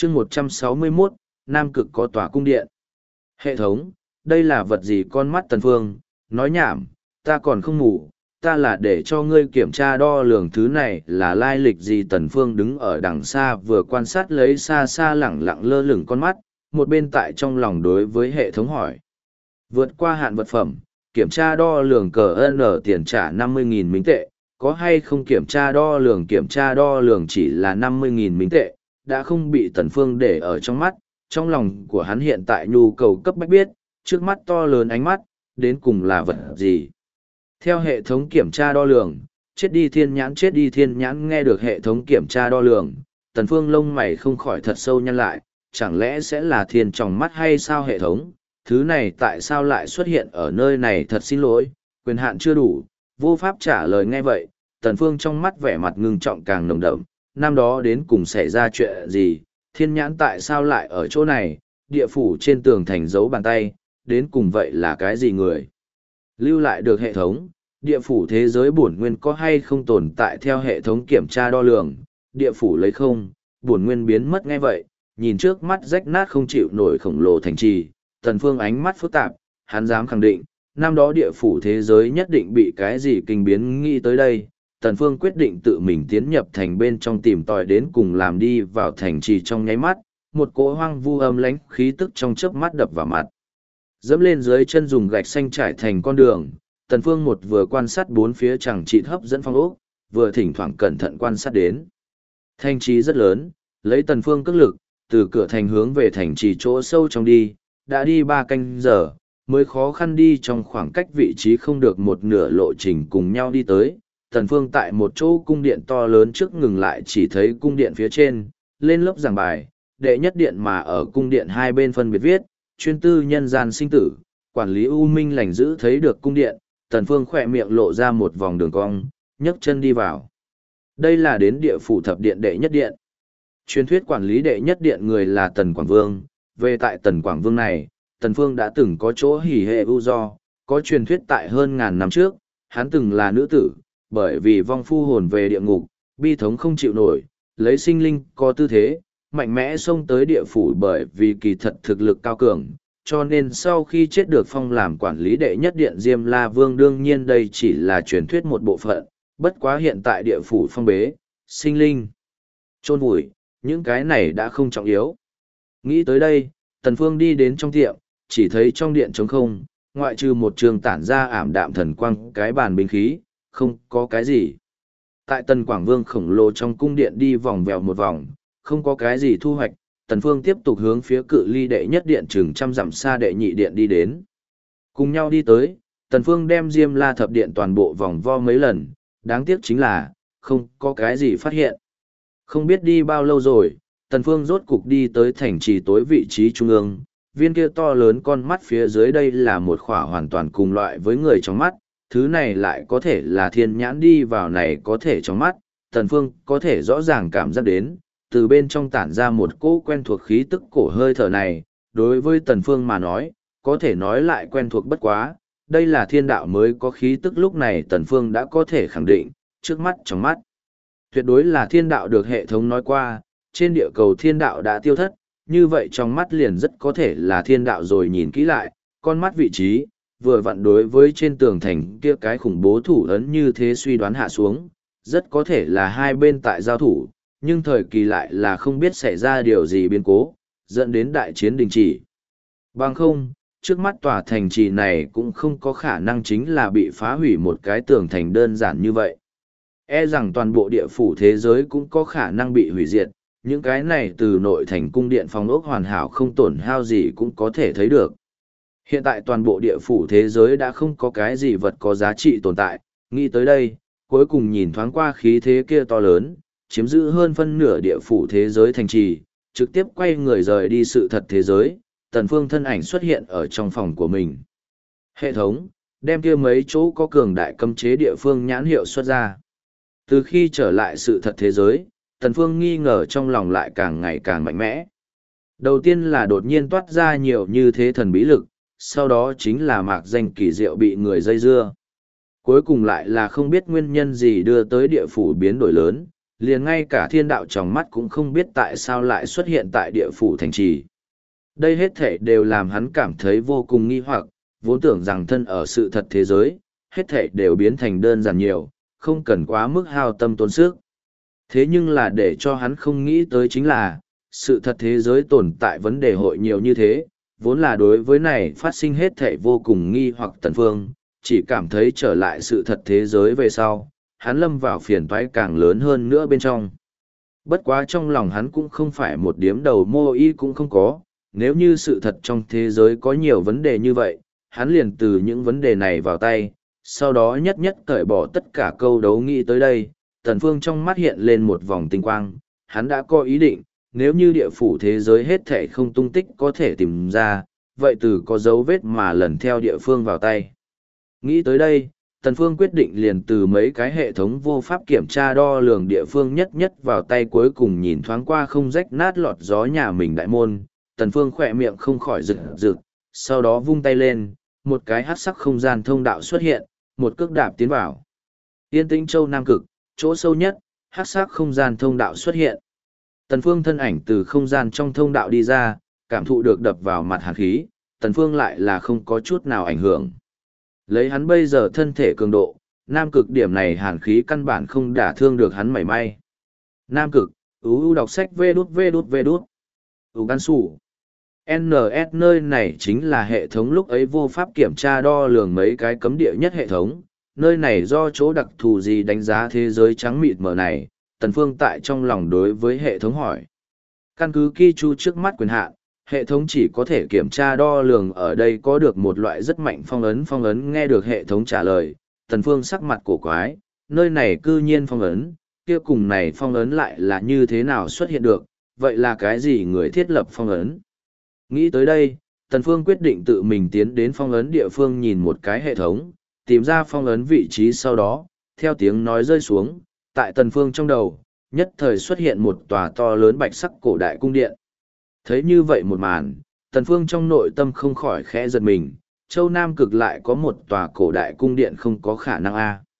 chương 161, Nam Cực có tòa cung điện. Hệ thống, đây là vật gì con mắt Tần Phương, nói nhảm, ta còn không ngủ, ta là để cho ngươi kiểm tra đo lường thứ này là lai lịch gì. Tần Phương đứng ở đằng xa vừa quan sát lấy xa xa lẳng lặng lơ lửng con mắt, một bên tại trong lòng đối với hệ thống hỏi. Vượt qua hạn vật phẩm, kiểm tra đo lường cờ N tiền trả 50.000 minh tệ, có hay không kiểm tra đo lường chỉ là 50.000 minh tệ, đã không bị Tần Phương để ở trong mắt, trong lòng của hắn hiện tại nhu cầu cấp bách biết, trước mắt to lớn ánh mắt, đến cùng là vật gì. Theo hệ thống kiểm tra đo lường, chết đi thiên nhãn nghe được hệ thống kiểm tra đo lường, Tần Phương lông mày không khỏi thật sâu nhăn lại, chẳng lẽ sẽ là thiên tròng mắt hay sao hệ thống, thứ này tại sao lại xuất hiện ở nơi này. Thật xin lỗi, quyền hạn chưa đủ, vô pháp trả lời. Nghe vậy, Tần Phương trong mắt vẻ mặt ngưng trọng càng nồng đậm, năm đó đến cùng xảy ra chuyện gì, thiên nhãn tại sao lại ở chỗ này, địa phủ trên tường thành dấu bàn tay, đến cùng vậy là cái gì người lưu lại được hệ thống, địa phủ thế giới bổn nguyên có hay không tồn tại. Theo hệ thống kiểm tra đo lường, địa phủ lấy không, bổn nguyên biến mất. Nghe vậy, nhìn trước mắt rách nát không chịu nổi khổng lồ thành trì, Tần Phương ánh mắt phức tạp, hắn dám khẳng định, năm đó địa phủ thế giới nhất định bị cái gì kinh biến. Nghĩ tới đây, Tần Phương quyết định tự mình tiến nhập thành bên trong tìm tòi đến cùng làm. Đi vào thành trì trong nháy mắt, một cỗ hoang vu âm lãnh khí tức trong chớp mắt đập vào mặt. Dẫm lên dưới chân dùng gạch xanh trải thành con đường, Tần Phương một vừa quan sát bốn phía chẳng trị hấp dẫn phong ốc, vừa thỉnh thoảng cẩn thận quan sát đến. Thành trì rất lớn, lấy Tần Phương cước lực, từ cửa thành hướng về thành trì chỗ sâu trong đi, đã đi 3 canh giờ, mới khó khăn đi trong khoảng cách vị trí không được một nửa lộ trình cùng nhau đi tới. Tần Phương tại một chỗ cung điện to lớn trước ngừng lại, chỉ thấy cung điện phía trên, lên lớp giảng bài, đệ nhất điện mà ở cung điện hai bên phân biệt viết, chuyên tư nhân gian sinh tử, quản lý u minh lành giữ. Thấy được cung điện, Tần Phương khỏe miệng lộ ra một vòng đường cong, nhấc chân đi vào. Đây là đến địa phủ thập điện đệ nhất điện. Truyền thuyết quản lý đệ nhất điện người là Tần Quảng Vương. Về tại Tần Quảng Vương này, Tần Phương đã từng có chỗ hỉ hệ ưu do, có truyền thuyết tại hơn ngàn năm trước, hắn từng là nữ tử, bởi vì vong phu hồn về địa ngục, bi thống không chịu nổi, lấy sinh linh có tư thế, mạnh mẽ xông tới địa phủ. Bởi vì kỳ thật thực lực cao cường, cho nên sau khi chết được phong làm quản lý đệ nhất điện Diêm La Vương. Đương nhiên đây chỉ là truyền thuyết một bộ phận, bất quá hiện tại địa phủ phong bế, sinh linh chôn vùi, những cái này đã không trọng yếu. Nghĩ tới đây, Tần Phương đi đến trong tiệm, chỉ thấy trong điện trống không, ngoại trừ một trường tản ra ảm đạm thần quang cái bàn binh khí, không có cái gì. Tại Tần Quảng Vương khổng lồ trong cung điện đi vòng vèo một vòng, không có cái gì thu hoạch, Tần Phương tiếp tục hướng phía cự ly đệ nhất điện chừng trăm dặm xa đệ nhị điện đi đến. Cùng nhau đi tới, Tần Phương đem Diêm La thập điện toàn bộ vòng vo mấy lần, đáng tiếc chính là, không có cái gì phát hiện. Không biết đi bao lâu rồi, Tần Phương rốt cục đi tới thành trì tối vị trí trung ương, viên kia to lớn con mắt phía dưới. Đây là một khỏa hoàn toàn cùng loại với người trong mắt, thứ này lại có thể là thiên nhãn đi vào này có thể trong mắt, Tần Phương có thể rõ ràng cảm giác đến, từ bên trong tản ra một cỗ quen thuộc khí tức. Cổ hơi thở này, đối với Tần Phương mà nói, có thể nói lại quen thuộc bất quá, đây là thiên đạo mới có khí tức. Lúc này Tần Phương đã có thể khẳng định, trước mắt trong mắt, tuyệt đối là thiên đạo. Được hệ thống nói qua, trên địa cầu thiên đạo đã tiêu thất, như vậy trong mắt liền rất có thể là thiên đạo rồi. Nhìn kỹ lại, con mắt vị trí, vừa vặn đối với trên tường thành kia cái khủng bố thủ ấn, như thế suy đoán hạ xuống, rất có thể là hai bên tại giao thủ, nhưng thời kỳ lại là không biết xảy ra điều gì biến cố, dẫn đến đại chiến đình chỉ. Bằng không, trước mắt tòa thành trì này cũng không có khả năng chính là bị phá hủy một cái tường thành đơn giản như vậy. E rằng toàn bộ địa phủ thế giới cũng có khả năng bị hủy diệt, những cái này từ nội thành cung điện phòng ốc hoàn hảo không tổn hao gì cũng có thể thấy được. Hiện tại toàn bộ địa phủ thế giới đã không có cái gì vật có giá trị tồn tại. Nghĩ tới đây, cuối cùng nhìn thoáng qua khí thế kia to lớn, chiếm giữ hơn phân nửa địa phủ thế giới thành trì, trực tiếp quay người rời đi sự thật thế giới. Tần Phương thân ảnh xuất hiện ở trong phòng của mình. Hệ thống, đem kia mấy chỗ có cường đại cấm chế địa phương nhãn hiệu xuất ra. Từ khi trở lại sự thật thế giới, Tần Phương nghi ngờ trong lòng lại càng ngày càng mạnh mẽ. Đầu tiên là đột nhiên toát ra nhiều như thế thần bí lực, sau đó chính là mạc danh kỳ diệu bị người dây dưa. Cuối cùng lại là không biết nguyên nhân gì đưa tới địa phủ biến đổi lớn, liền ngay cả thiên đạo trong mắt cũng không biết tại sao lại xuất hiện tại địa phủ thành trì. Đây hết thể đều làm hắn cảm thấy vô cùng nghi hoặc, vốn tưởng rằng thân ở sự thật thế giới, hết thể đều biến thành đơn giản nhiều, không cần quá mức hao tâm tốn sức. Thế nhưng là để cho hắn không nghĩ tới chính là, sự thật thế giới tồn tại vấn đề hội nhiều như thế, vốn là đối với này phát sinh hết thể vô cùng nghi hoặc Tần Phương, chỉ cảm thấy trở lại sự thật thế giới về sau, hắn lâm vào phiền toái càng lớn hơn nữa bên trong. Bất quá trong lòng hắn cũng không phải một điếm đầu mô y cũng không có, nếu như sự thật trong thế giới có nhiều vấn đề như vậy, hắn liền từ những vấn đề này vào tay, sau đó nhất nhất cởi bỏ tất cả câu đấu nghĩ tới đây, Tần Phương trong mắt hiện lên một vòng tinh quang, hắn đã có ý định, nếu như địa phủ thế giới hết thể không tung tích có thể tìm ra, vậy từ có dấu vết mà lần theo địa phương vào tay. Nghĩ tới đây, Tần Phương quyết định liền từ mấy cái hệ thống vô pháp kiểm tra đo lường địa phương nhất nhất vào tay, cuối cùng nhìn thoáng qua không rách nát lọt gió nhà mình đại môn, Tần Phương khỏe miệng không khỏi rực rực, sau đó vung tay lên, một cái hắc sắc không gian thông đạo xuất hiện, một cước đạp tiến vào. Yên Tĩnh Châu Nam Cực, chỗ sâu nhất, hắc sắc không gian thông đạo xuất hiện. Tần Phương thân ảnh từ không gian trong thông đạo đi ra, cảm thụ được đập vào mặt hàn khí, Tần Phương lại là không có chút nào ảnh hưởng. Lấy hắn bây giờ thân thể cường độ, Nam Cực điểm này hàn khí căn bản không đả thương được hắn mảy may. Nam Cực, đọc sách vê đút. Gan sủ. NS nơi này chính là hệ thống lúc ấy vô pháp kiểm tra đo lường mấy cái cấm địa nhất hệ thống, nơi này do chỗ đặc thù gì đánh giá thế giới trắng mịt mờ này, Tần Phương tại trong lòng đối với hệ thống hỏi. Căn cứ Ki Chu trước mắt quyền hạn, hệ thống chỉ có thể kiểm tra đo lường ở đây có được một loại rất mạnh phong ấn nghe được hệ thống trả lời, Tần Phương sắc mặt cổ quái, nơi này cư nhiên phong ấn, kia cùng này phong ấn lại là như thế nào xuất hiện được, vậy là cái gì người thiết lập phong ấn? Nghĩ tới đây, Tần Phương quyết định tự mình tiến đến phong ấn địa phương nhìn một cái hệ thống, tìm ra phong ấn vị trí sau đó, theo tiếng nói rơi xuống, tại Tần Phương trong đầu, nhất thời xuất hiện một tòa to lớn bạch sắc cổ đại cung điện. Thấy như vậy một màn, Tần Phương trong nội tâm không khỏi khẽ giật mình, Châu Nam Cực lại có một tòa cổ đại cung điện không có khả năng a.